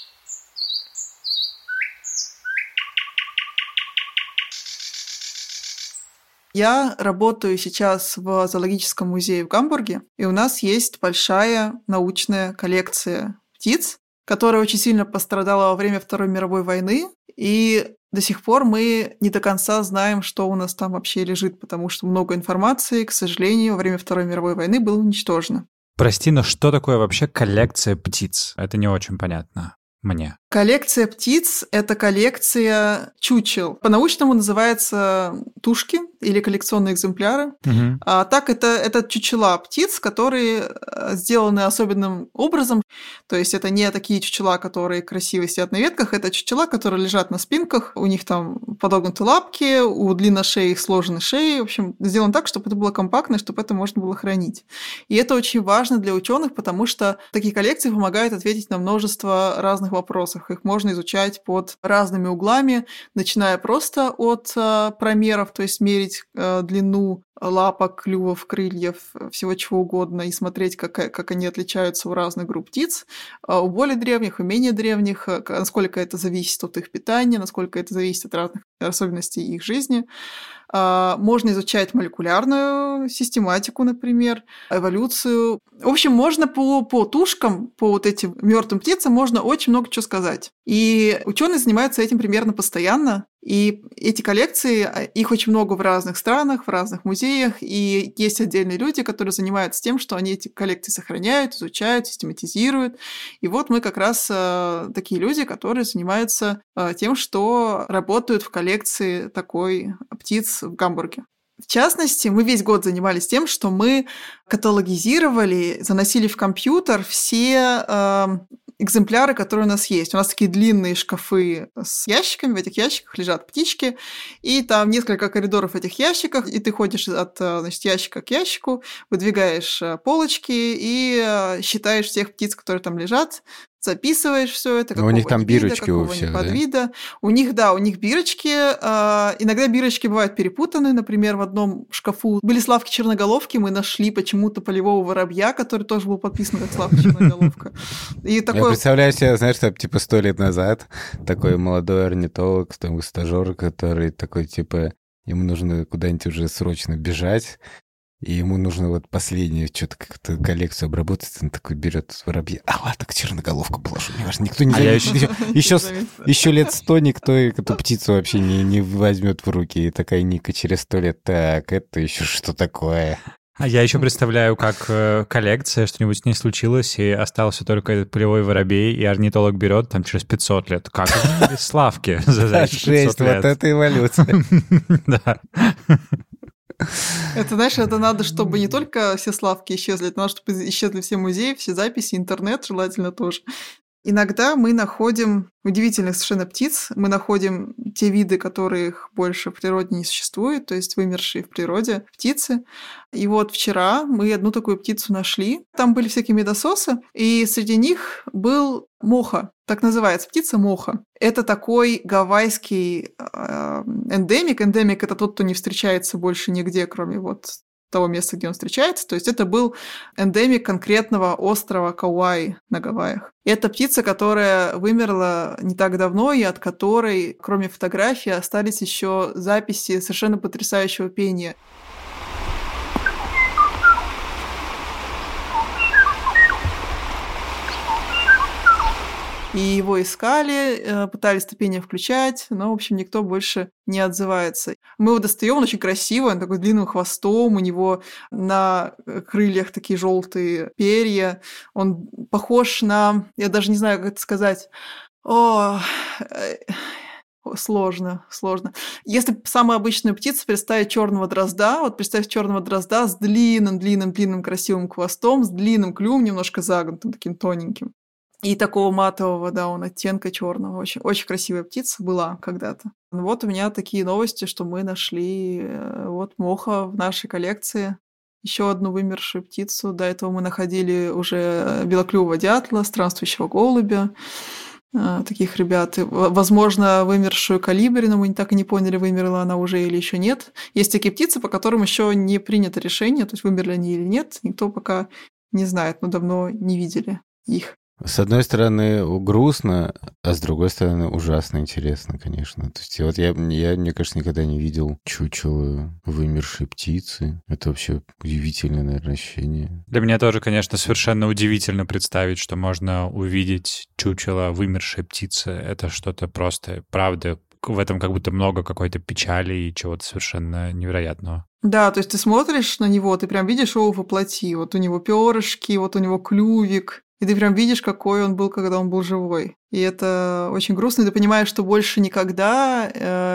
Я работаю сейчас в зоологическом музее в Гамбурге, и у нас есть большая научная коллекция птиц, которая очень сильно пострадала во время Второй мировой войны, и до сих пор мы не до конца знаем, что у нас там вообще лежит, потому что много информации, к сожалению, во время Второй мировой войны было уничтожено. Прости, но что такое вообще коллекция птиц? Это не очень понятно мне. Коллекция птиц – это коллекция чучел. По-научному называется тушки или коллекционные экземпляры. Угу. А так это чучела птиц, которые сделаны особенным образом. То есть это не такие чучела, которые красиво сидят на ветках, это чучела, которые лежат на спинках, у них там подогнуты лапки, у длинношеек сложены шеи. В общем, сделано так, чтобы это было компактно, чтобы это можно было хранить. И это очень важно для ученых, потому что такие коллекции помогают ответить на множество разных вопросов. Их можно изучать под разными углами, начиная просто от промеров, то есть мерить длину лапок, клювов, крыльев, всего чего угодно, и смотреть, как они отличаются у разных групп птиц, у более древних, у менее древних, насколько это зависит от их питания, насколько это зависит от разных особенностей их жизни. Можно изучать молекулярную систематику, например, эволюцию. В общем, можно по тушкам, по вот этим мертвым птицам, можно очень много чего сказать. И ученые занимаются этим примерно постоянно. И эти коллекции, их очень много в разных странах, в разных музеях, и есть отдельные люди, которые занимаются тем, что они эти коллекции сохраняют, изучают, систематизируют. И вот мы как раз такие люди, которые занимаются тем, что работают в коллекции такой птиц в Гамбурге. В частности, мы весь год занимались тем, что мы каталогизировали, заносили в компьютер все экземпляры, которые у нас есть. У нас такие длинные шкафы с ящиками, в этих ящиках лежат птички, и там несколько коридоров в этих ящиках, и ты ходишь от ящика к ящику, выдвигаешь полочки и считаешь всех птиц, которые там лежат, записываешь все это, у них там бирочки у всех, подвида. У них бирочки. Иногда бирочки бывают перепутаны. Например, в одном шкафу были Славки Черноголовки, мы нашли почему-то полевого воробья, который тоже был подписан как Славка Черноголовка. И такое... Я представляю себе, знаешь, что, типа 100 лет назад такой молодой орнитолог, там, стажер, который такой, типа, ему нужно куда-нибудь уже срочно бежать, и ему нужно вот последнюю что-то как-то коллекцию обработать. Он такой берет воробья. Ладно, черноголовку положу. Неважно, никто не заметит. Еще лет 100 никто эту птицу вообще не возьмет в руки. И такая Ника через 100 лет. Так, это еще что такое? А я еще представляю, как коллекция, что-нибудь с ней случилось, и остался только этот полевой воробей, и орнитолог берет там через 500 лет. Как без Славки за эти 500 лет? Жесть, вот это эволюция. Да. Это, знаешь, это надо, чтобы не только все Славки исчезли, это надо, чтобы исчезли все музеи, все записи, интернет желательно тоже. Иногда мы находим удивительных совершенно птиц, мы находим те виды, которых больше в природе не существует, то есть вымершие в природе птицы. И вот вчера мы одну такую птицу нашли. Там были всякие медососы, и среди них был моха. Так называется птица моха. Это такой гавайский эндемик. Эндемик – это тот, кто не встречается больше нигде, кроме вот того места, где он встречается. То есть это был эндемик конкретного острова Кауаи на Гавайях. И это птица, которая вымерла не так давно, и от которой, кроме фотографий, остались еще записи совершенно потрясающего пения. И его искали, пытались это пение включать, но, в общем, никто больше не отзывается. Мы его достаем, он очень красивый, он такой длинным хвостом, у него на крыльях такие желтые перья, он похож на, я даже не знаю, как это сказать, сложно. Если самую обычную птицу представить черного дрозда, вот представь черного дрозда с длинным красивым хвостом, с длинным клювом, немножко загнутым, таким тоненьким. И такого матового, да, он оттенка черного. Очень, очень красивая птица была когда-то. Вот у меня такие новости, что мы нашли вот моха в нашей коллекции. Еще одну вымершую птицу. До этого мы находили уже белоклювого дятла, странствующего голубя. Таких ребят. Возможно, вымершую колибри, но мы так и не поняли, вымерла она уже или еще нет. Есть такие птицы, по которым еще не принято решение, то есть вымерли они или нет. Никто пока не знает, но давно не видели их. С одной стороны, грустно, а с другой стороны, ужасно интересно, конечно. То есть вот я, мне кажется, никогда не видел чучело вымершей птицы. Это вообще удивительное, наверное, ощущение. Для меня тоже, конечно, совершенно удивительно представить, что можно увидеть чучело вымершей птицы. Это что-то просто, правда, в этом как будто много какой-то печали и чего-то совершенно невероятного. Да, то есть ты смотришь на него, ты прям видишь его воплоти. Вот у него перышки, вот у него клювик. И ты прям видишь, какой он был, когда он был живой. И это очень грустно. И ты понимаешь, что больше никогда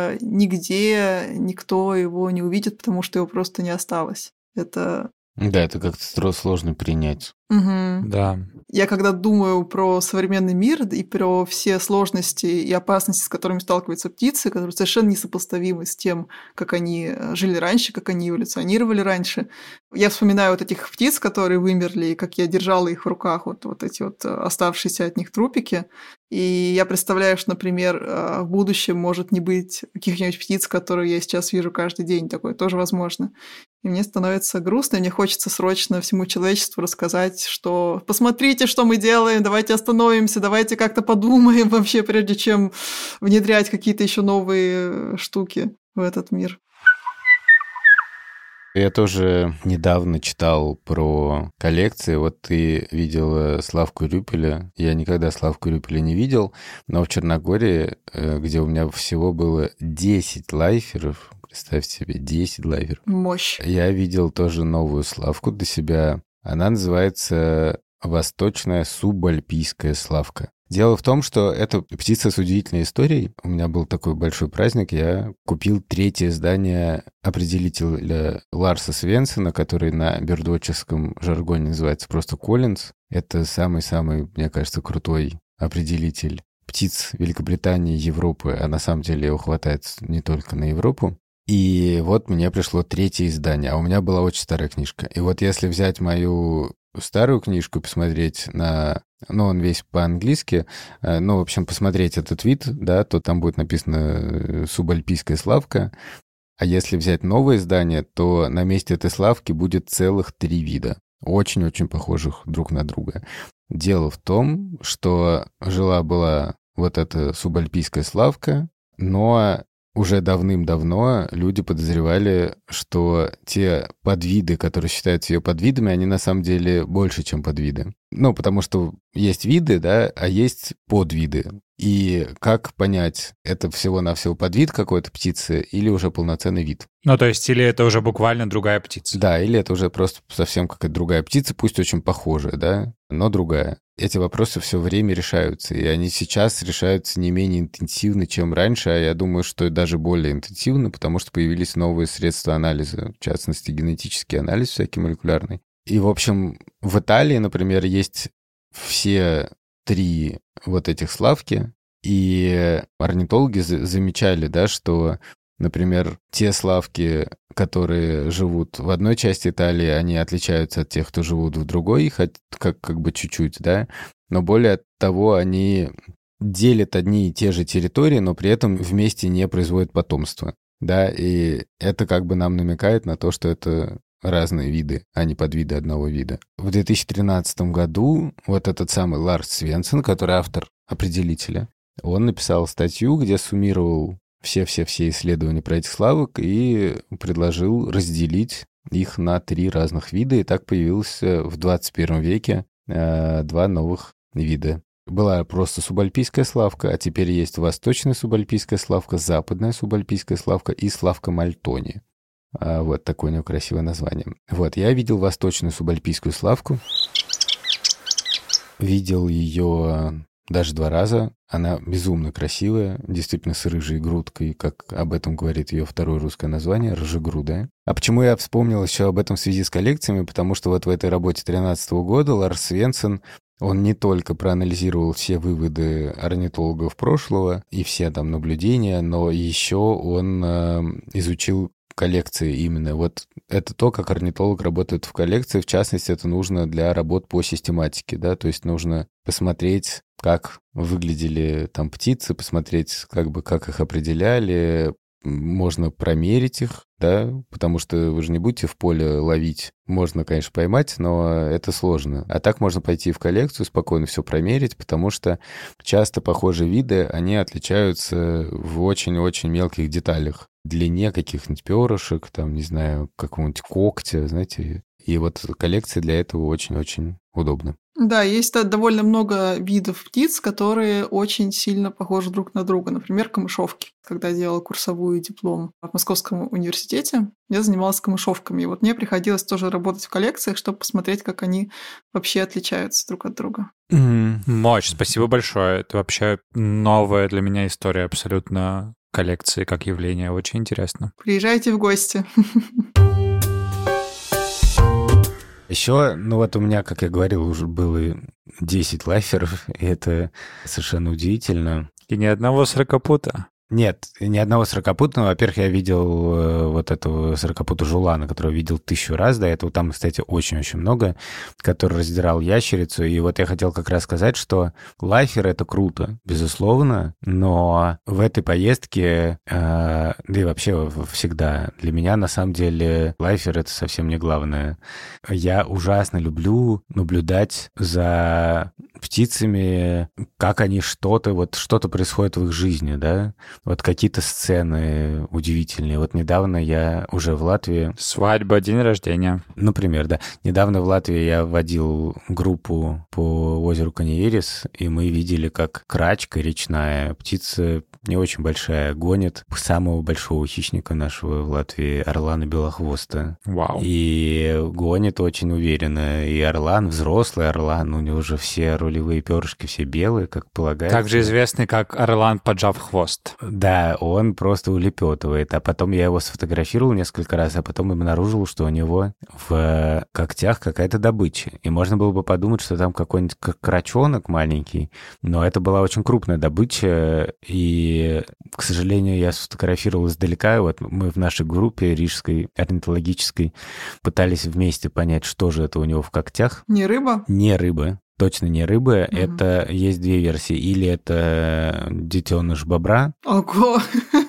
нигде никто его не увидит, потому что его просто не осталось. Это... Да, это как-то сложно принять. Угу. Да. Я когда думаю про современный мир и про все сложности и опасности, с которыми сталкиваются птицы, которые совершенно несопоставимы с тем, как они жили раньше, как они эволюционировали раньше, я вспоминаю вот этих птиц, которые вымерли, и как я держала их в руках, вот эти вот оставшиеся от них трупики. И я представляю, что, например, в будущем может не быть каких-нибудь птиц, которые я сейчас вижу каждый день. Такое тоже возможно. И мне становится грустно, и мне хочется срочно всему человечеству рассказать, что посмотрите, что мы делаем, давайте остановимся, давайте как-то подумаем вообще, прежде чем внедрять какие-то еще новые штуки в этот мир. Я тоже недавно читал про коллекции. Вот ты видела Славку Рюпеля. Я никогда Славку Рюпеля не видел, но в Черногории, где у меня всего было 10 лайферов, представь себе, 10 лайферов. Мощь. Я видел тоже новую Славку для себя. Она называется «Восточная субальпийская славка». Дело в том, что это птица с удивительной историей. У меня был такой большой праздник. Я купил 3-е издание определителя Ларса Свенсена, который на бердвотчерском жаргоне называется просто Коллинз. Это самый-самый, мне кажется, крутой определитель птиц Великобритании, Европы, а на самом деле его хватает не только на Европу. И вот мне пришло 3-е издание, а у меня была очень старая книжка. И вот если взять мою старую книжку и посмотреть на... Ну, он весь по-английски. Ну, в общем, посмотреть этот вид, да, то там будет написано «Субальпийская славка». А если взять новое издание, то на месте этой славки будет целых 3 вида. Очень-очень похожих друг на друга. Дело в том, что жила-была вот эта субальпийская славка, но уже давным-давно люди подозревали, что те подвиды, которые считаются ее подвидами, они на самом деле больше, чем подвиды. Ну, потому что есть виды, да, а есть подвиды. И как понять, это всего-навсего подвид какой-то птицы или уже полноценный вид? Ну, то есть, или это уже буквально другая птица? Да, или это уже просто совсем какая-то другая птица, пусть очень похожая, да, но другая. Эти вопросы все время решаются, и они сейчас решаются не менее интенсивно, чем раньше, а я думаю, что даже более интенсивно, потому что появились новые средства анализа, в частности, генетический анализ всякий молекулярный. И, в общем, в Италии, например, есть все 3 вот этих славки, и орнитологи замечали, да, что, например, те славки, которые живут в одной части Италии, они отличаются от тех, кто живут в другой, хоть как бы чуть-чуть, да, но более того, они делят одни и те же территории, но при этом вместе не производят потомство, да, и это как бы нам намекает на то, что это разные виды, а не подвиды одного вида. В 2013 году вот этот самый Ларс Свенсон, который автор определителя, он написал статью, где суммировал все-все-все исследования про этих славок и предложил разделить их на 3 разных вида, и так появилось в 21 веке 2 новых вида. Была просто субальпийская славка, а теперь есть восточная субальпийская славка, западная субальпийская славка и славка Мальтони. Вот такое у него красивое название. Вот, я видел восточную субальпийскую славку. Видел ее даже 2 раза. Она безумно красивая, действительно с рыжей грудкой, как об этом говорит ее второе русское название, рыжегрудая. А почему я вспомнил еще об этом в связи с коллекциями? Потому что вот в этой работе 2013 года Ларс Свенсон, он не только проанализировал все выводы орнитологов прошлого и все там наблюдения, но еще он изучил коллекции именно. Вот это то, как орнитолог работает в коллекции. В частности, это нужно для работ по систематике, да, то есть нужно посмотреть, как выглядели там птицы, посмотреть, как их определяли, можно промерить их, да, потому что вы же не будете в поле ловить. Можно, конечно, поймать, но это сложно. А так можно пойти в коллекцию, спокойно все промерить, потому что часто похожие виды, они отличаются в очень-очень мелких деталях. Длине каких-нибудь перышек, там, не знаю, какого-нибудь когтя, знаете. И вот коллекция для этого очень-очень удобна. Да, есть довольно много видов птиц, которые очень сильно похожи друг на друга. Например, камышовки. Когда я делала курсовую диплом в Московском университете, я занималась камышовками. И вот мне приходилось тоже работать в коллекциях, чтобы посмотреть, как они вообще отличаются друг от друга. Мощь, спасибо большое. Это вообще новая для меня история абсолютно коллекции как явление. Очень интересно. Приезжайте в гости. Еще, ну вот у меня, как я говорил, уже было 10 лайферов, и это совершенно удивительно. И ни одного сорокопута? Нет, ни одного сорокопутного. Во-первых, я видел вот этого сорокопута Жулана, которого видел 1000 раз до этого. Там, кстати, очень-очень много, который раздирал ящерицу. И вот я хотел как раз сказать, что лайфер — это круто, безусловно, но в этой поездке, да и вообще всегда, для меня, на самом деле, лайфер — это совсем не главное. Я ужасно люблю наблюдать за птицами, как они что-то происходит в их жизни, да? Вот какие-то сцены удивительные. Вот недавно я уже в Латвии... Свадьба, день рождения. Например, да. Недавно в Латвии я водил группу по озеру Каниерис, и мы видели, как крачка речная, птица не очень большая, гонит самого большого хищника нашего в Латвии, орлана белохвоста. Вау. И гонит очень уверенно. И орлан, взрослый орлан, у него уже все рулевые перышки, все белые, как полагается. Также известный как орлан, поджав хвост. Да, он просто улепетывает. А потом я его сфотографировал несколько раз, а потом обнаружил, что у него в когтях какая-то добыча. И можно было бы подумать, что там какой-нибудь крачонок маленький, но это была очень крупная добыча, и, к сожалению, я сфотографировал издалека. Вот мы в нашей группе рижской, орнитологической, пытались вместе понять, что же это у него в когтях. Не рыба? Не рыба. Точно не рыба. Это есть 2 версии. Или это детеныш бобра. Ого!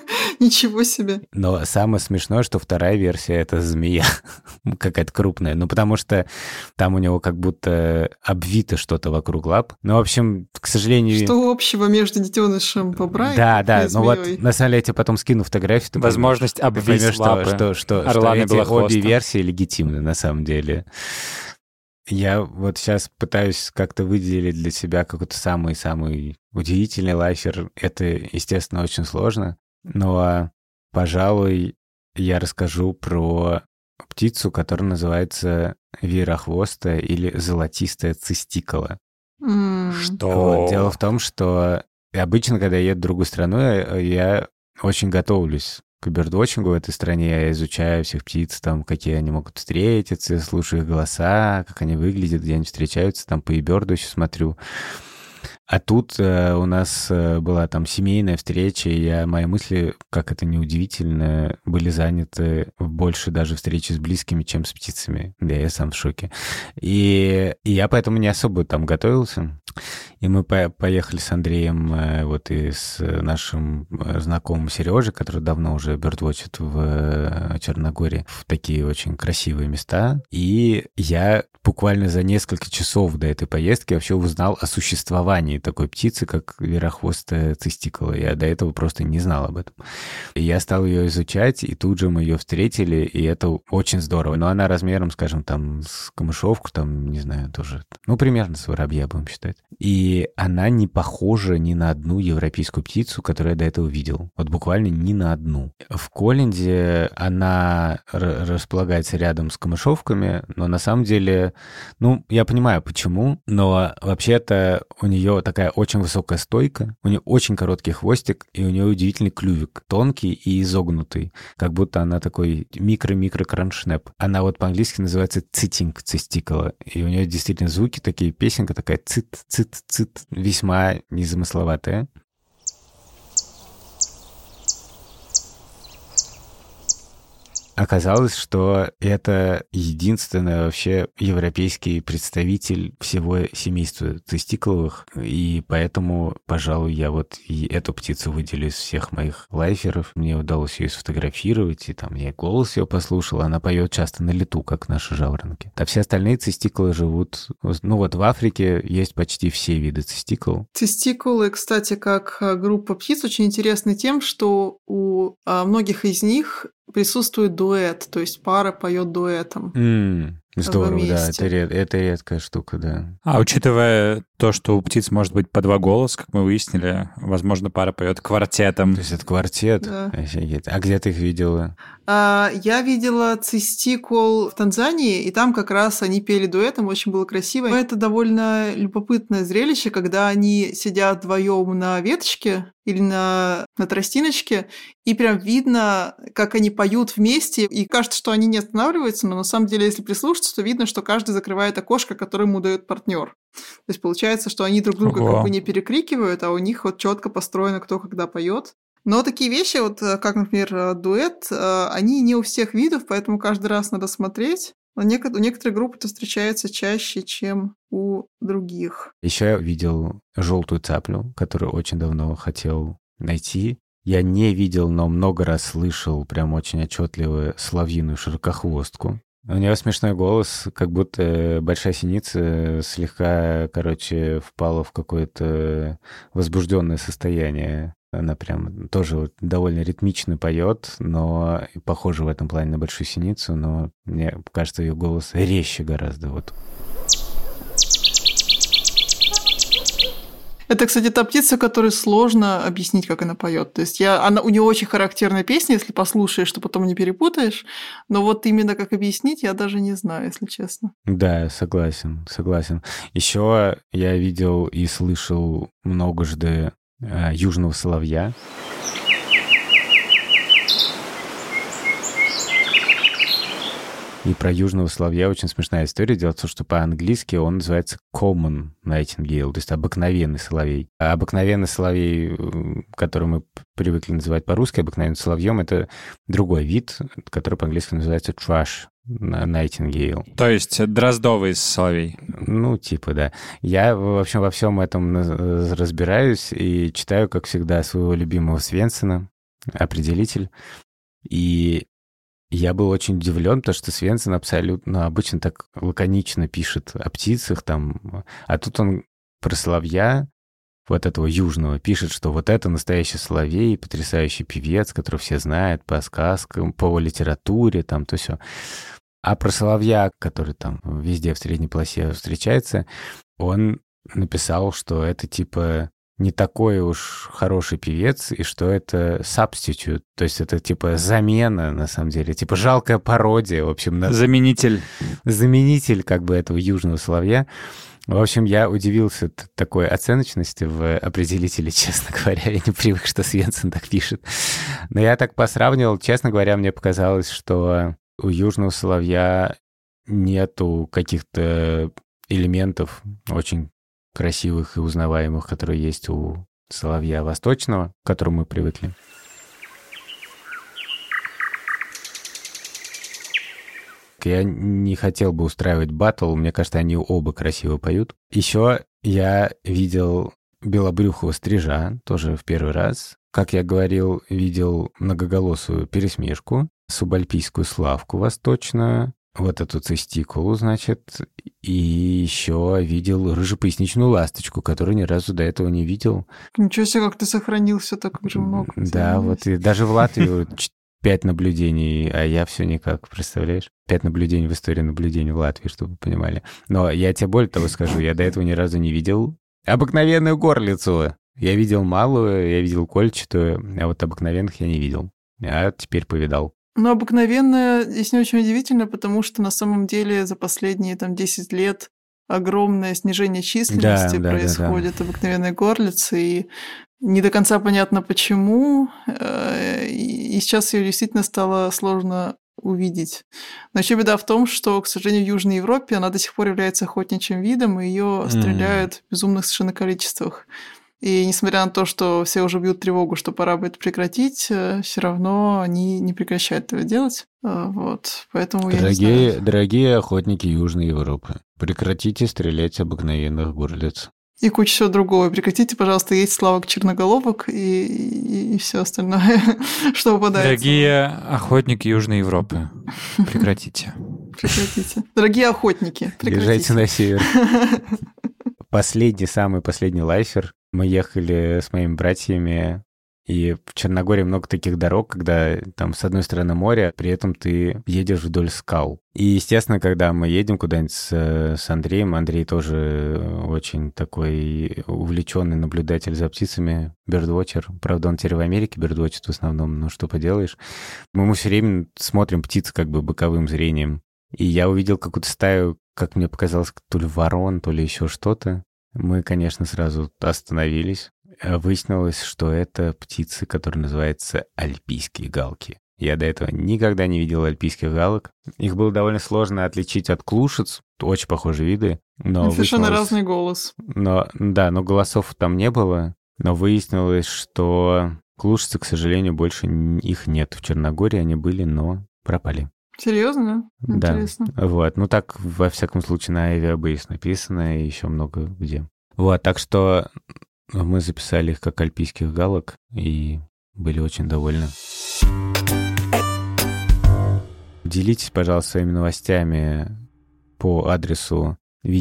Ничего себе. Но самое смешное, что 2-я версия — это змея. Какая-то крупная. Ну, потому что там у него как будто обвито что-то вокруг лап. Ну, в общем, к сожалению... Что общего между детенышем бобра и змеей? Да. Ну вот, на самом деле, я тебе потом скину фотографию. Возможность обвить лапы. Что эти обе версии легитимны на самом деле. Я вот сейчас пытаюсь как-то выделить для себя какой-то самый-самый удивительный лайфер. Это, естественно, очень сложно. Но, пожалуй, я расскажу про птицу, которая называется веерохвостая или золотистая цистикола. Что? Вот. Дело в том, что обычно, когда я еду в другую страну, я очень готовлюсь к бёрдвотчингу в этой стране. Я изучаю всех птиц, там, какие они могут встретиться, слушаю их голоса, как они выглядят, где они встречаются, там по eBird еще смотрю. А тут у нас была там семейная встреча, и мои мысли, как это неудивительно, были заняты больше даже встречи с близкими, чем с птицами. Да, я сам в шоке. И я поэтому не особо там готовился. И мы поехали с Андреем вот и с нашим знакомым Сережей, который давно уже бёрдвотчит в Черногории, в такие очень красивые места. И я буквально за несколько часов до этой поездки вообще узнал о существовании такой птицы, как верохвостая цистикула. Я до этого просто не знал об этом. И я стал ее изучать, и тут же мы ее встретили, и это очень здорово. Но она размером, скажем, там, с камышовку, там, не знаю, тоже, ну, примерно с воробья, будем считать. И она не похожа ни на одну европейскую птицу, которую я до этого видел. Вот буквально ни на одну. В Колленде она располагается рядом с камышовками, но на самом деле, ну, я понимаю, почему, но вообще-то у нее такая очень высокая стойка, у нее очень короткий хвостик, и у нее удивительный клювик, тонкий и изогнутый, как будто она такой микро-кроншнеп. Она вот по-английски называется цитинг цистикула, и у нее действительно звуки такие, песенка такая цит-цит-цит, весьма незамысловатая. Оказалось, что это единственный вообще европейский представитель всего семейства цистикуловых, и поэтому, пожалуй, я вот и эту птицу выделю из всех моих лайферов. Мне удалось ее сфотографировать, и там я голос ее послушал, она поет часто на лету, как наши жаворонки. А все остальные цистикулы живут, ну вот в Африке есть почти все виды цистикул. Цистикулы, кстати, как группа птиц, очень интересны тем, что у многих из них присутствует дуэт, то есть пара поет дуэтом. Здорово, да, это редкая штука, да. А учитывая то, что у птиц может быть по два голоса, как мы выяснили, возможно, пара поет квартетом. То есть это квартет? Да. Офигеть. А где ты их видела? Я видела цистикул в Танзании, и там как раз они пели дуэтом, очень было красиво. Но это довольно любопытное зрелище, когда они сидят вдвоем на веточке или на тростиночке, и прям видно, как они поют вместе, и кажется, что они не останавливаются, но на самом деле, если прислушаться, то видно, что каждый закрывает окошко, которое ему дает партнер. То есть получается, что они друг друга как бы не перекрикивают, а у них вот четко построено, кто когда поет. Но такие вещи, вот как, например, дуэт, они не у всех видов, поэтому каждый раз надо смотреть. У некоторых групп это встречается чаще, чем у других. Еще я видел желтую цаплю, которую очень давно хотел найти. Я не видел, но много раз слышал прям очень отчетливо соловьиную широкохвостку. У нее смешной голос, как будто большая синица слегка, впала в какое-то возбужденное состояние. Она прям тоже вот довольно ритмично поет, но похожа в этом плане на большую синицу, но мне кажется, ее голос резче гораздо. Вот. Это, кстати, та птица, которой сложно объяснить, как она поет. То есть у нее очень характерная песня, если послушаешь, что потом не перепутаешь. Но вот именно как объяснить, я даже не знаю, если честно. Да, согласен. Еще я видел и слышал многожды южного соловья. И про южного соловья очень смешная история. Дело в том, что по-английски он называется common nightingale, то есть обыкновенный соловей. А обыкновенный соловей, который мы привыкли называть по-русски обыкновенным соловьем, это другой вид, который по-английски называется thrush nightingale. То есть дроздовый соловей. Ну, типа, да. Я, в общем, во всем этом разбираюсь и читаю, как всегда, своего любимого Свенсена, определитель. И я был очень удивлен, потому что Свенсен абсолютно обычно так лаконично пишет о птицах, там, а тут он про соловья, вот этого южного, пишет, что вот это настоящий соловей, потрясающий певец, который все знают по сказкам, по литературе, там, то все. А про соловья, который там везде в средней полосе встречается, он написал, что это типа не такой уж хороший певец, и что это substitute, то есть это типа замена, на самом деле, типа жалкая пародия, в общем. Заменитель как бы этого южного соловья. В общем, я удивился такой оценочности в определителе, честно говоря. Я не привык, что Свенсен так пишет. Но я так посравнивал, честно говоря, мне показалось, что у южного соловья нету каких-то элементов очень красивых и узнаваемых, которые есть у соловья восточного, к которому мы привыкли. Я не хотел бы устраивать баттл, мне кажется, они оба красиво поют. Еще я видел белобрюхого стрижа, тоже в первый раз. Как я говорил, видел многоголосую пересмешку, субальпийскую славку восточную, вот эту цистикулу, значит, и еще видел рыжепоясничную ласточку, которую ни разу до этого не видел. Ничего себе, как ты сохранил все так же много. Да, вот и даже в Латвии 5 наблюдений, а я все никак, представляешь? 5 наблюдений в истории наблюдений в Латвии, чтобы вы понимали. Но я тебе более того скажу, я до этого ни разу не видел обыкновенную горлицу. Я видел малую, я видел кольчатую, а вот обыкновенных я не видел. А теперь повидал. Но обыкновенное здесь не очень удивительно, потому что на самом деле за последние 10 лет огромное снижение численности происходит обыкновенной горлицы, и не до конца понятно почему, и сейчас ее действительно стало сложно увидеть. Но еще беда в том, что, к сожалению, в Южной Европе она до сих пор является охотничьим видом, и ее стреляют в безумных совершенно количествах. И несмотря на то, что все уже бьют тревогу, что пора бы это прекратить, все равно они не прекращают этого делать. Вот. Поэтому дорогие охотники Южной Европы, прекратите стрелять обыкновенных горлиц. И куча всего другого. Прекратите, пожалуйста, есть славок черноголовок и все остальное, что выпадает. Дорогие охотники Южной Европы, прекратите. Прекратите. Дорогие охотники, прекратите. Езжайте на север. Самый последний лайфер. Мы ехали с моими братьями, и в Черногории много таких дорог, когда там с одной стороны море, при этом ты едешь вдоль скал. И, естественно, когда мы едем куда-нибудь с Андреем, Андрей тоже очень такой увлеченный наблюдатель за птицами, бёрдвотчер. Правда, он теперь в Америке бёрдвотчит в основном, но что поделаешь. Мы все время смотрим птиц как бы боковым зрением. И я увидел какую-то стаю, как мне показалось, то ли ворон, то ли еще что-то. Мы, конечно, сразу остановились. Выяснилось, что это птицы, которые называются альпийские галки. Я до этого никогда не видел альпийских галок. Их было довольно сложно отличить от клушиц. Очень похожие виды. Но совершенно разный голос. Но голосов там не было. Но выяснилось, что клушицы, к сожалению, больше их нет в Черногории. Они были, но пропали. Серьезно? Интересно. Да, вот. Ну, так, во всяком случае, на Aviabase написано, и еще много где. Вот, так что мы записали их как альпийских галок, и были очень довольны. Делитесь, пожалуйста, своими новостями по адресу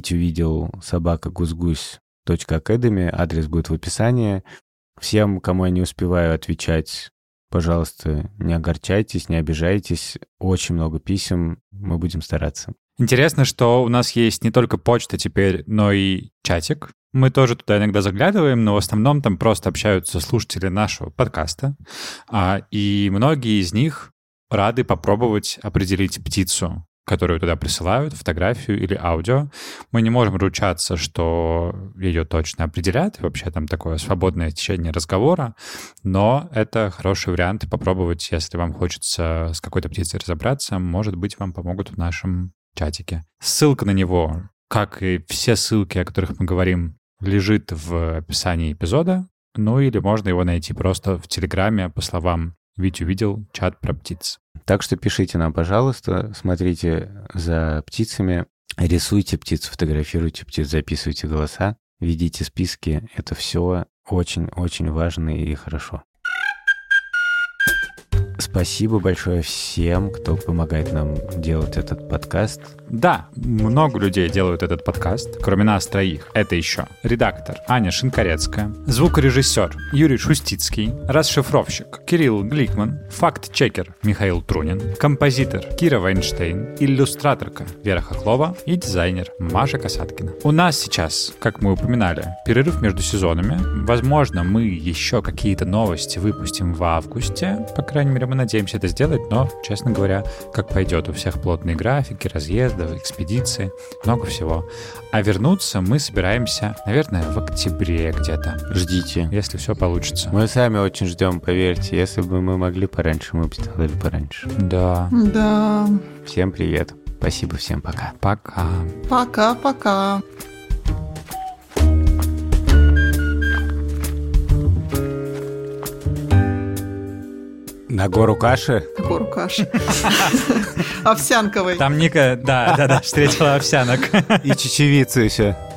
vituvidел@gusguсь.academy. Адрес будет в описании. Всем, кому я не успеваю отвечать, пожалуйста, не огорчайтесь, не обижайтесь. Очень много писем, мы будем стараться. Интересно, что у нас есть не только почта теперь, но и чатик. Мы тоже туда иногда заглядываем, но в основном там просто общаются слушатели нашего подкаста. И многие из них рады попробовать определить птицу, которую туда присылают, фотографию или аудио. Мы не можем ручаться, что ее точно определят, и вообще там такое свободное течение разговора, но это хороший вариант попробовать, если вам хочется с какой-то птицей разобраться, может быть, вам помогут в нашем чатике. Ссылка на него, как и все ссылки, о которых мы говорим, лежит в описании эпизода, ну или можно его найти просто в Телеграме по словам «Витю видел чат про птиц». Так что пишите нам, пожалуйста, смотрите за птицами, рисуйте птиц, фотографируйте птиц, записывайте голоса, ведите списки. Это все очень-очень важно и хорошо. Спасибо большое всем, кто помогает нам делать этот подкаст. Да, много людей делают этот подкаст, кроме нас троих. Это еще редактор Аня Шинкарецкая, звукорежиссер Юрий Шустицкий, расшифровщик Кирилл Гликман, факт-чекер Михаил Трунин, композитор Кира Вайнштейн, иллюстраторка Вера Хохлова и дизайнер Маша Касаткина. У нас сейчас, как мы упоминали, перерыв между сезонами. Возможно, мы еще какие-то новости выпустим в августе. По крайней мере, мы надеемся это сделать, но, честно говоря, как пойдет. У всех плотные графики, разъезды, экспедиции, много всего. А вернуться мы собираемся, наверное, в октябре где-то. Ждите. Если все получится. Мы сами очень ждем, поверьте. Если бы мы могли пораньше, мы бы сделали пораньше. Да. Да. Всем привет. Спасибо всем. Пока. Пока. Пока-пока. На гору каши. скоро каши. Овсянковой. Там Ника, да, встретила овсянок. И чечевицу еще.